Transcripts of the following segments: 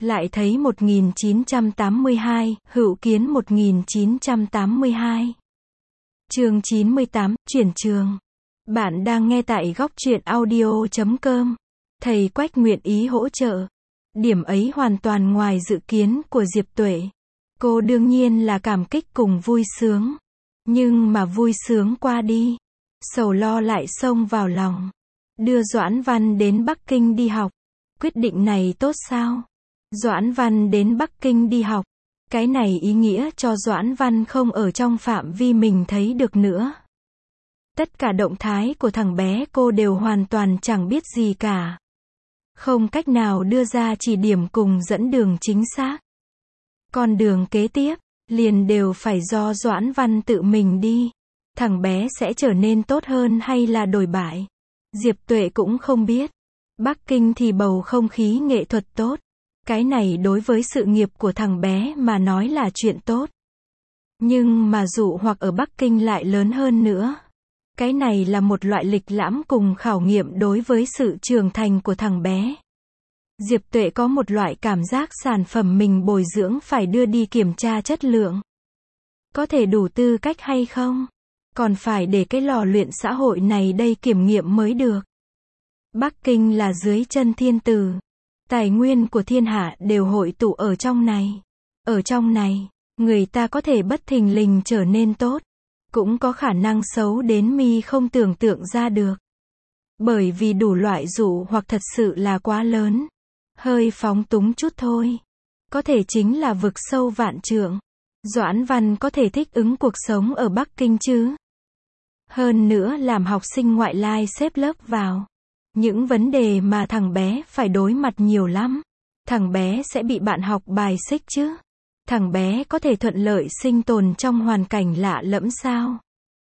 Lại thấy 1982, Hữu Kiến 1982. Chương 98, chuyển trường. Bạn đang nghe tại góc truyện audio.com. Thầy Quách nguyện ý hỗ trợ. Điểm ấy hoàn toàn ngoài dự kiến của Diệp Tuệ. Cô đương nhiên là cảm kích cùng vui sướng. Nhưng mà vui sướng qua đi, sầu lo lại xông vào lòng. Đưa Doãn Văn đến Bắc Kinh đi học. Quyết định này tốt sao? Doãn Văn đến Bắc Kinh đi học. Cái này ý nghĩa cho Doãn Văn không ở trong phạm vi mình thấy được nữa. Tất cả động thái của thằng bé cô đều hoàn toàn chẳng biết gì cả. Không cách nào đưa ra chỉ điểm cùng dẫn đường chính xác. Con đường kế tiếp, liền đều phải do Doãn Văn tự mình đi. Thằng bé sẽ trở nên tốt hơn hay là đổi bại? Diệp Tuệ cũng không biết. Bắc Kinh thì bầu không khí nghệ thuật tốt. Cái này đối với sự nghiệp của thằng bé mà nói là chuyện tốt. Nhưng mà dụ hoặc ở Bắc Kinh lại lớn hơn nữa. Cái này là một loại lịch lãm cùng khảo nghiệm đối với sự trưởng thành của thằng bé. Diệp Tuệ có một loại cảm giác sản phẩm mình bồi dưỡng phải đưa đi kiểm tra chất lượng. Có thể đủ tư cách hay không? Còn phải để cái lò luyện xã hội này đây kiểm nghiệm mới được. Bắc Kinh là dưới chân thiên tử. Tài nguyên của thiên hạ đều hội tụ ở trong này. Ở trong này, người ta có thể bất thình lình trở nên tốt. Cũng có khả năng xấu đến mi không tưởng tượng ra được. Bởi vì đủ loại dụ hoặc thật sự là quá lớn. Hơi phóng túng chút thôi. Có thể chính là vực sâu vạn trượng. Doãn Văn có thể thích ứng cuộc sống ở Bắc Kinh chứ? Hơn nữa làm học sinh ngoại lai xếp lớp vào. Những vấn đề mà thằng bé phải đối mặt nhiều lắm. Thằng bé sẽ bị bạn học bài xích chứ? Thằng bé có thể thuận lợi sinh tồn trong hoàn cảnh lạ lẫm sao?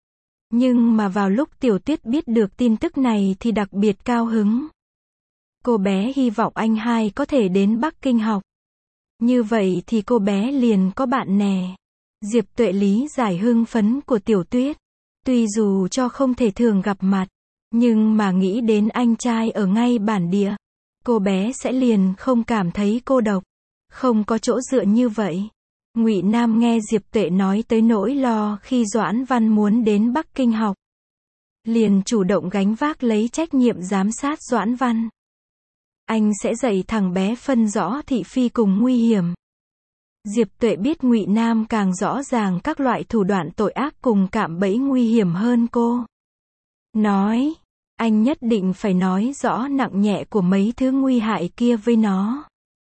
Nhưng mà vào lúc Tiểu Tuyết biết được tin tức này thì đặc biệt cao hứng. Cô bé hy vọng anh hai có thể đến Bắc Kinh học. Như vậy thì cô bé liền có bạn nè. Diệp Tuệ lý giải hưng phấn của Tiểu Tuyết. Tuy dù cho không thể thường gặp mặt, nhưng mà nghĩ đến anh trai ở ngay bản địa, cô bé sẽ liền không cảm thấy cô độc. Không có chỗ dựa như vậy. Ngụy Nam nghe Diệp Tuệ nói tới nỗi lo khi Doãn Văn muốn đến Bắc Kinh học. Liền chủ động gánh vác lấy trách nhiệm giám sát Doãn Văn. Anh sẽ dạy thằng bé phân rõ thị phi cùng nguy hiểm. Diệp Tuệ biết Ngụy Nam càng rõ ràng các loại thủ đoạn tội ác cùng cạm bẫy nguy hiểm hơn cô. Nói, anh nhất định phải nói rõ nặng nhẹ của mấy thứ nguy hại kia với nó.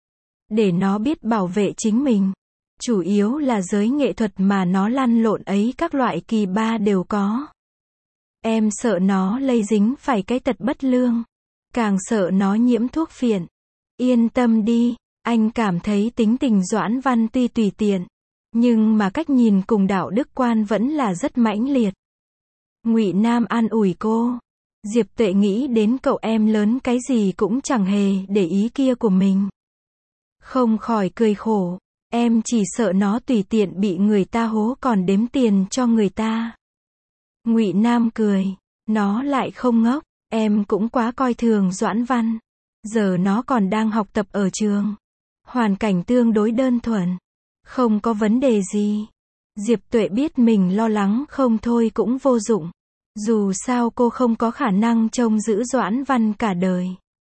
Để nó biết bảo vệ chính mình. Chủ yếu là giới nghệ thuật mà nó lăn lộn ấy các loại kỳ ba đều có. Em sợ nó lây dính phải cái tật bất lương. Càng sợ nó nhiễm thuốc phiện. Yên tâm đi, anh cảm thấy tính tình Doãn Văn tuy tùy tiện. Nhưng mà cách nhìn cùng đạo đức quan vẫn là rất mãnh liệt. Ngụy Nam an ủi cô. Diệp Tuệ nghĩ đến cậu em lớn cái gì cũng chẳng hề để ý kia của mình. Không khỏi cười khổ. Em chỉ sợ nó tùy tiện bị người ta hố còn đếm tiền cho người ta. Ngụy Nam cười. Nó lại không ngốc. Em cũng quá coi thường Doãn Văn. Giờ nó còn đang học tập ở trường. Hoàn cảnh tương đối đơn thuần. Không có vấn đề gì. Diệp Tuệ biết mình lo lắng không thôi cũng vô dụng. Dù sao cô không có khả năng trông giữ Doãn Văn cả đời.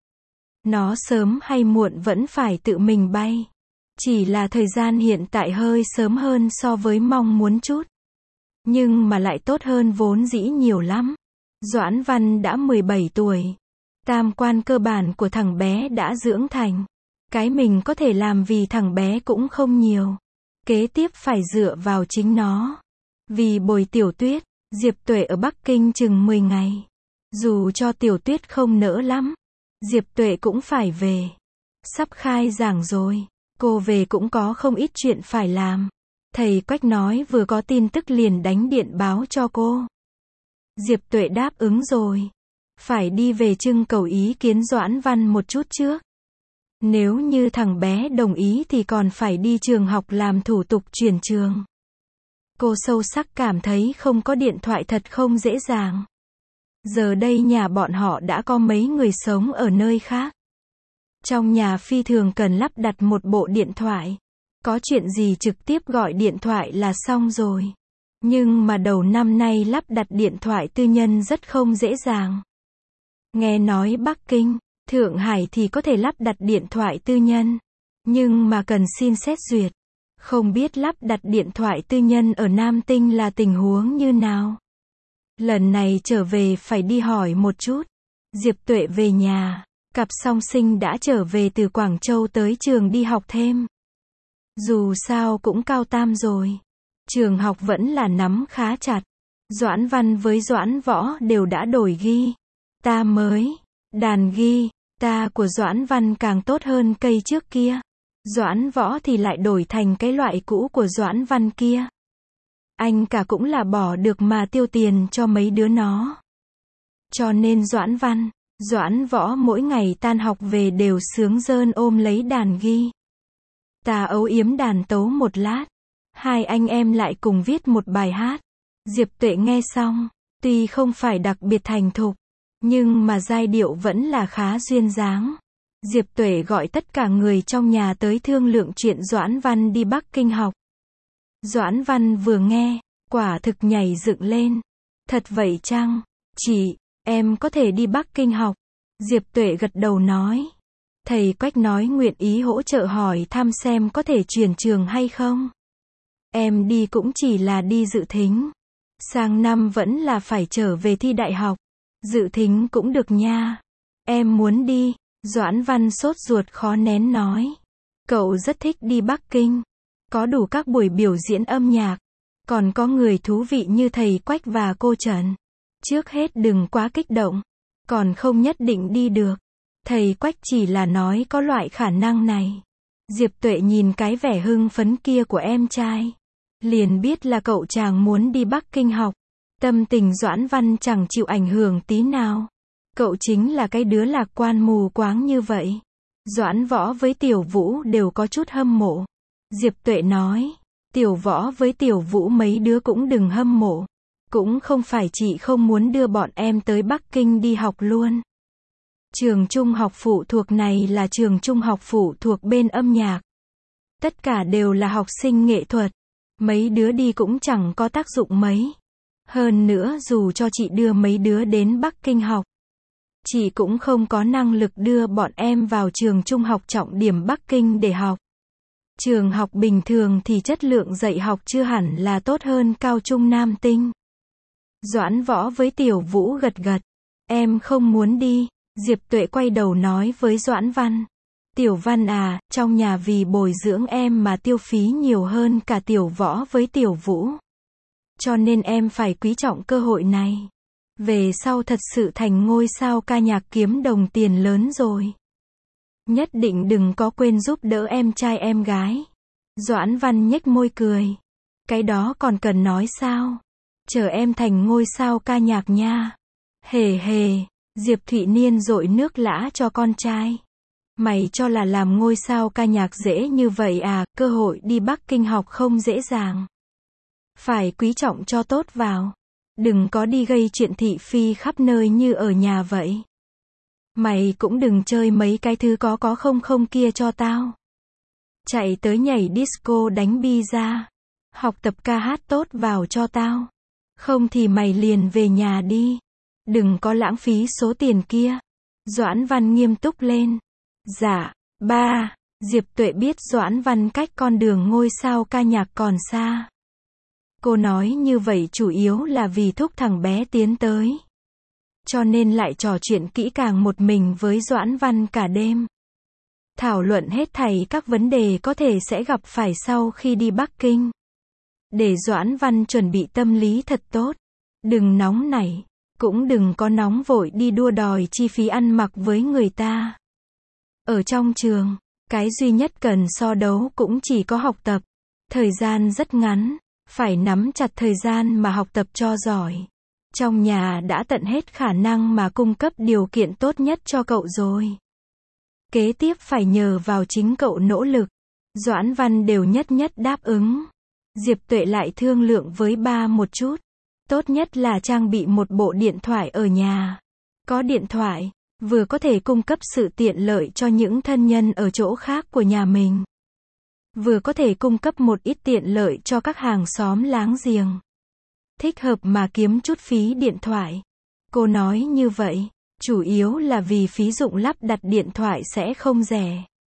Nó sớm hay muộn vẫn phải tự mình bay. Chỉ là thời gian hiện tại hơi sớm hơn so với mong muốn chút. Nhưng mà lại tốt hơn vốn dĩ nhiều lắm. Doãn Văn đã 17 tuổi. Tam quan cơ bản của thằng bé đã dưỡng thành. Cái mình có thể làm vì thằng bé cũng không nhiều. Kế tiếp phải dựa vào chính nó. Vì bồi Tiểu Tuyết, Diệp Tuệ ở Bắc Kinh chừng 10 ngày. Dù cho Tiểu Tuyết không nỡ lắm, Diệp Tuệ cũng phải về. Sắp khai giảng rồi. Cô về cũng có không ít chuyện phải làm. Thầy Quách nói vừa có tin tức liền đánh điện báo cho cô. Diệp Tuệ đáp ứng rồi. Phải đi về trưng cầu ý kiến Doãn Văn một chút trước. Nếu như thằng bé đồng ý thì còn phải đi trường học làm thủ tục chuyển trường. Cô sâu sắc cảm thấy không có điện thoại thật không dễ dàng. Giờ đây nhà bọn họ đã có mấy người sống ở nơi khác. Trong nhà phi thường cần lắp đặt một bộ điện thoại. Có chuyện gì trực tiếp gọi điện thoại là xong rồi. Nhưng mà đầu năm nay lắp đặt điện thoại tư nhân rất không dễ dàng. Nghe nói Bắc Kinh, Thượng Hải thì có thể lắp đặt điện thoại tư nhân. Nhưng mà cần xin xét duyệt. Không biết lắp đặt điện thoại tư nhân ở Nam Tinh là tình huống như nào. Lần này trở về phải đi hỏi một chút. Diệp Tuệ về nhà. Cặp song sinh đã trở về từ Quảng Châu tới trường đi học thêm. Dù sao cũng cao tam rồi. Trường học vẫn là nắm khá chặt. Doãn Văn với Doãn Võ đều đã đổi ghi. Ta mới. Đàn ghi. Ta của Doãn Văn càng tốt hơn cây trước kia. Doãn Võ thì lại đổi thành cái loại cũ của Doãn Văn kia. Anh cả cũng là bỏ được mà tiêu tiền cho mấy đứa nó. Cho nên Doãn Văn, Doãn Võ mỗi ngày tan học về đều sướng rơn ôm lấy đàn ghi. Ta âu yếm đàn tấu một lát. Hai anh em lại cùng viết một bài hát. Diệp Tuệ nghe xong, tuy không phải đặc biệt thành thục, nhưng mà giai điệu vẫn là khá duyên dáng. Diệp Tuệ gọi tất cả người trong nhà tới thương lượng chuyện Doãn Văn đi Bắc Kinh học. Doãn Văn vừa nghe, quả thực nhảy dựng lên. Thật vậy chăng? Chị, em có thể đi Bắc Kinh học. Diệp Tuệ gật đầu nói. Thầy Quách nói nguyện ý hỗ trợ hỏi thăm xem có thể chuyển trường hay không. Em đi cũng chỉ là đi dự thính. Sang năm vẫn là phải trở về thi đại học. Dự thính cũng được nha. Em muốn đi. Doãn Văn sốt ruột khó nén nói. Cậu rất thích đi Bắc Kinh. Có đủ các buổi biểu diễn âm nhạc. Còn có người thú vị như thầy Quách và cô Trần. Trước hết đừng quá kích động. Còn không nhất định đi được. Thầy Quách chỉ là nói có loại khả năng này. Diệp Tuệ nhìn cái vẻ hưng phấn kia của em trai. Liền biết là cậu chàng muốn đi Bắc Kinh học. Tâm tình Doãn Văn chẳng chịu ảnh hưởng tí nào. Cậu chính là cái đứa lạc quan mù quáng như vậy. Doãn Võ với Tiểu Vũ đều có chút hâm mộ. Diệp Tuệ nói. Tiểu Võ với Tiểu Vũ mấy đứa cũng đừng hâm mộ. Cũng không phải chị không muốn đưa bọn em tới Bắc Kinh đi học luôn. Trường trung học phụ thuộc này là trường trung học phụ thuộc bên âm nhạc. Tất cả đều là học sinh nghệ thuật. Mấy đứa đi cũng chẳng có tác dụng mấy. Hơn nữa dù cho chị đưa mấy đứa đến Bắc Kinh học, chị cũng không có năng lực đưa bọn em vào trường trung học trọng điểm Bắc Kinh để học. Trường học bình thường thì chất lượng dạy học chưa hẳn là tốt hơn cao trung Nam Tinh. Doãn Võ với Tiểu Vũ gật gật. Em không muốn đi. Diệp Tuệ quay đầu nói với Doãn Văn. Tiểu Văn à, trong nhà vì bồi dưỡng em mà tiêu phí nhiều hơn cả Tiểu Võ với Tiểu Vũ. Cho nên em phải quý trọng cơ hội này. Về sau thật sự thành ngôi sao ca nhạc kiếm đồng tiền lớn rồi. Nhất định đừng có quên giúp đỡ em trai em gái. Doãn Văn nhếch môi cười. Cái đó còn cần nói sao? Chờ em thành ngôi sao ca nhạc nha. Hề hề, Diệp Thụy Niên dội nước lã cho con trai. Mày cho là làm ngôi sao ca nhạc dễ như vậy à, cơ hội đi Bắc Kinh học không dễ dàng. Phải quý trọng cho tốt vào. Đừng có đi gây chuyện thị phi khắp nơi như ở nhà vậy. Mày cũng đừng chơi mấy cái thứ có không kia cho tao. Chạy tới nhảy disco đánh bi ra. Học tập ca hát tốt vào cho tao. Không thì mày liền về nhà đi. Đừng có lãng phí số tiền kia. Doãn Văn nghiêm túc lên. Dạ, ba. Diệp Tuệ biết Doãn Văn cách con đường ngôi sao ca nhạc còn xa. Cô nói như vậy chủ yếu là vì thúc thằng bé tiến tới. Cho nên lại trò chuyện kỹ càng một mình với Doãn Văn cả đêm. Thảo luận hết thảy các vấn đề có thể sẽ gặp phải sau khi đi Bắc Kinh. Để Doãn Văn chuẩn bị tâm lý thật tốt. Đừng nóng nảy. Cũng đừng có nóng vội đi đua đòi chi phí ăn mặc với người ta. Ở trong trường, cái duy nhất cần so đấu cũng chỉ có học tập. Thời gian rất ngắn. Phải nắm chặt thời gian mà học tập cho giỏi. Trong nhà đã tận hết khả năng mà cung cấp điều kiện tốt nhất cho cậu rồi. Kế tiếp phải nhờ vào chính cậu nỗ lực. Doãn Văn đều nhất đáp ứng. Diệp Tuệ lại thương lượng với ba một chút. Tốt nhất là trang bị một bộ điện thoại ở nhà. Có điện thoại, vừa có thể cung cấp sự tiện lợi cho những thân nhân ở chỗ khác của nhà mình, vừa có thể cung cấp một ít tiện lợi cho các hàng xóm láng giềng. Thích hợp mà kiếm chút phí điện thoại. Cô nói như vậy, chủ yếu là vì phí dụng lắp đặt điện thoại sẽ không rẻ.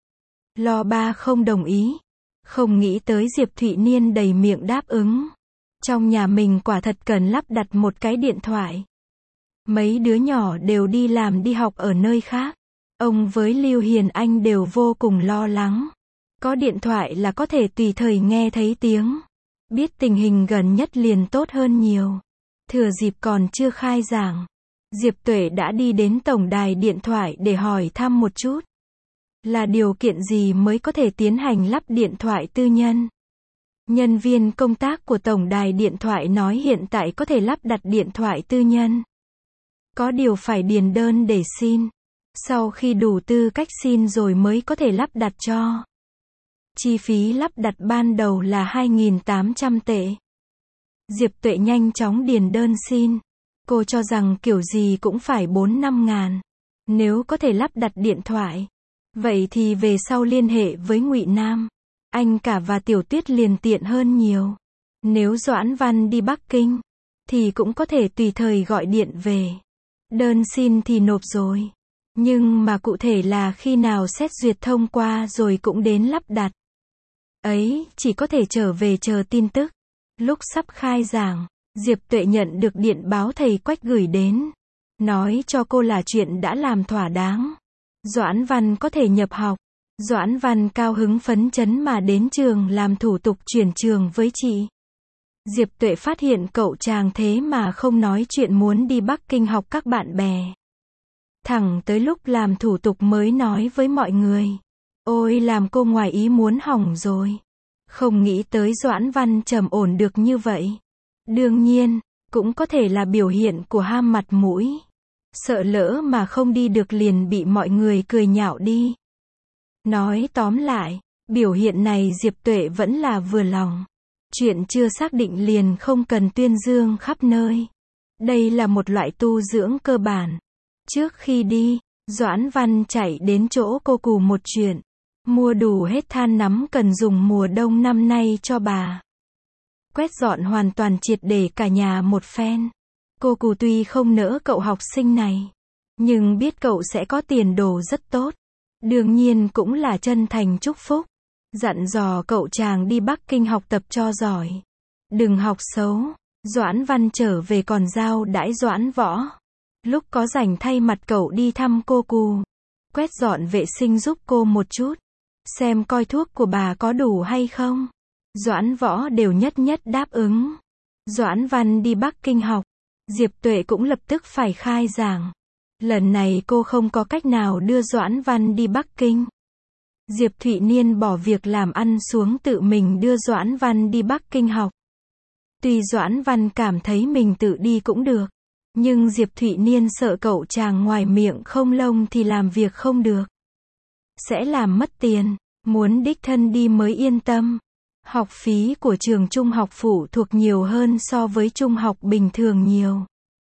Lo ba không đồng ý. Không nghĩ tới Diệp Thụy Niên đầy miệng đáp ứng. Trong nhà mình quả thật cần lắp đặt một cái điện thoại. Mấy đứa nhỏ đều đi làm đi học ở nơi khác. Ông với Lưu Hiền Anh đều vô cùng lo lắng. Có điện thoại là có thể tùy thời nghe thấy tiếng. Biết tình hình gần nhất liền tốt hơn nhiều. Thừa dịp còn chưa khai giảng, Diệp Tuệ đã đi đến tổng đài điện thoại để hỏi thăm một chút. Là điều kiện gì mới có thể tiến hành lắp điện thoại tư nhân? Nhân viên công tác của tổng đài điện thoại nói hiện tại có thể lắp đặt điện thoại tư nhân. Có điều phải điền đơn để xin. Sau khi đủ tư cách xin rồi mới có thể lắp đặt cho. Chi phí lắp đặt ban đầu là 2.800 tệ. Diệp Tuệ nhanh chóng điền đơn xin. Cô cho rằng kiểu gì cũng phải 4-5 ngàn. Nếu có thể lắp đặt điện thoại, vậy thì về sau liên hệ với Ngụy Nam, anh cả và Tiểu Tuyết liền tiện hơn nhiều. Nếu Doãn Văn đi Bắc Kinh, thì cũng có thể tùy thời gọi điện về. Đơn xin thì nộp rồi. Nhưng mà cụ thể là khi nào xét duyệt thông qua rồi cũng đến lắp đặt. Ấy, chỉ có thể trở về chờ tin tức. Lúc sắp khai giảng, Diệp Tuệ nhận được điện báo thầy Quách gửi đến. Nói cho cô là chuyện đã làm thỏa đáng. Doãn Văn có thể nhập học. Doãn Văn cao hứng phấn chấn mà đến trường làm thủ tục chuyển trường với chị. Diệp Tuệ phát hiện cậu chàng thế mà không nói chuyện muốn đi Bắc Kinh học các bạn bè. Thẳng tới lúc làm thủ tục mới nói với mọi người. Ôi làm cô ngoài ý muốn hỏng rồi. Không nghĩ tới Doãn Văn trầm ổn được như vậy. Đương nhiên, cũng có thể là biểu hiện của ham mặt mũi. Sợ lỡ mà không đi được liền bị mọi người cười nhạo đi. Nói tóm lại, biểu hiện này Diệp Tuệ vẫn là vừa lòng. Chuyện chưa xác định liền không cần tuyên dương khắp nơi. Đây là một loại tu dưỡng cơ bản. Trước khi đi, Doãn Văn chạy đến chỗ cô Cù một chuyện. Mua đủ hết than nắm cần dùng mùa đông năm nay cho bà. Quét dọn hoàn toàn triệt để cả nhà một phen. Cô Cù tuy không nỡ cậu học sinh này, nhưng biết cậu sẽ có tiền đồ rất tốt. Đương nhiên cũng là chân thành chúc phúc. Dặn dò cậu chàng đi Bắc Kinh học tập cho giỏi. Đừng học xấu. Doãn Văn trở về còn giao đãi Doãn Võ. Lúc có rảnh thay mặt cậu đi thăm cô Cù. Quét dọn vệ sinh giúp cô một chút. Xem coi thuốc của bà có đủ hay không. Doãn Võ đều nhất nhất đáp ứng. Doãn Văn đi Bắc Kinh học. Diệp Tuệ cũng lập tức phải khai giảng. Lần này cô không có cách nào đưa Doãn Văn đi Bắc Kinh. Diệp Thụy Niên bỏ việc làm ăn xuống tự mình đưa Doãn Văn đi Bắc Kinh học. Tuy Doãn Văn cảm thấy mình tự đi cũng được, nhưng Diệp Thụy Niên sợ cậu chàng ngoài miệng không lông thì làm việc không được. Sẽ làm mất tiền, muốn đích thân đi mới yên tâm. Học phí của trường trung học phụ thuộc nhiều hơn so với trung học bình thường nhiều.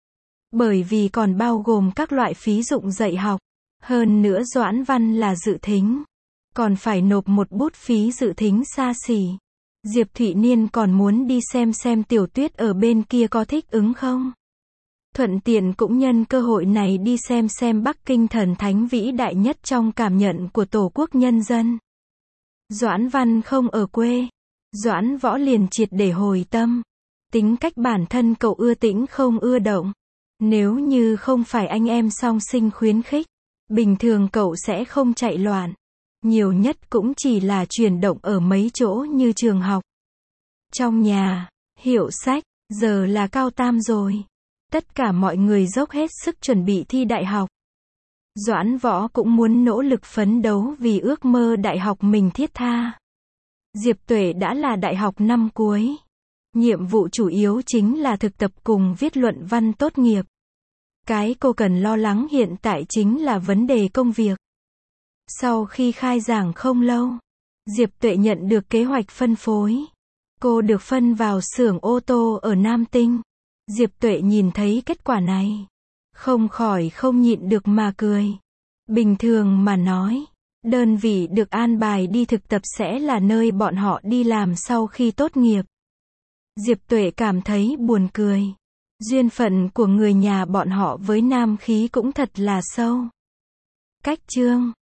Bởi vì còn bao gồm các loại phí dụng dạy học. Hơn nữa Doãn Văn là dự thính. Còn phải nộp một bút phí dự thính xa xỉ. Diệp Thụy Niên còn muốn đi xem Tiểu Tuyết ở bên kia có thích ứng không. Thuận tiện cũng nhân cơ hội này đi xem Bắc Kinh thần thánh vĩ đại nhất trong cảm nhận của Tổ quốc nhân dân. Doãn Văn không ở quê. Doãn Võ liền triệt để hồi tâm. Tính cách bản thân cậu ưa tĩnh không ưa động. Nếu như không phải anh em song sinh khuyến khích, bình thường cậu sẽ không chạy loạn. Nhiều nhất cũng chỉ là chuyển động ở mấy chỗ như trường học, trong nhà, hiệu sách, giờ là cao tam rồi. Tất cả mọi người dốc hết sức chuẩn bị thi đại học. Doãn Võ cũng muốn nỗ lực phấn đấu vì ước mơ đại học mình thiết tha. Diệp Tuệ đã là đại học năm cuối. Nhiệm vụ chủ yếu chính là thực tập cùng viết luận văn tốt nghiệp. Cái cô cần lo lắng hiện tại chính là vấn đề công việc. Sau khi khai giảng không lâu, Diệp Tuệ nhận được kế hoạch phân phối. Cô được phân vào xưởng ô tô ở Nam Tinh. Diệp Tuệ nhìn thấy kết quả này. Không khỏi không nhịn được mà cười. Bình thường mà nói, đơn vị được an bài đi thực tập sẽ là nơi bọn họ đi làm sau khi tốt nghiệp. Diệp Tuệ cảm thấy buồn cười. Duyên phận của người nhà bọn họ với Nam Khí cũng thật là sâu. Cách chương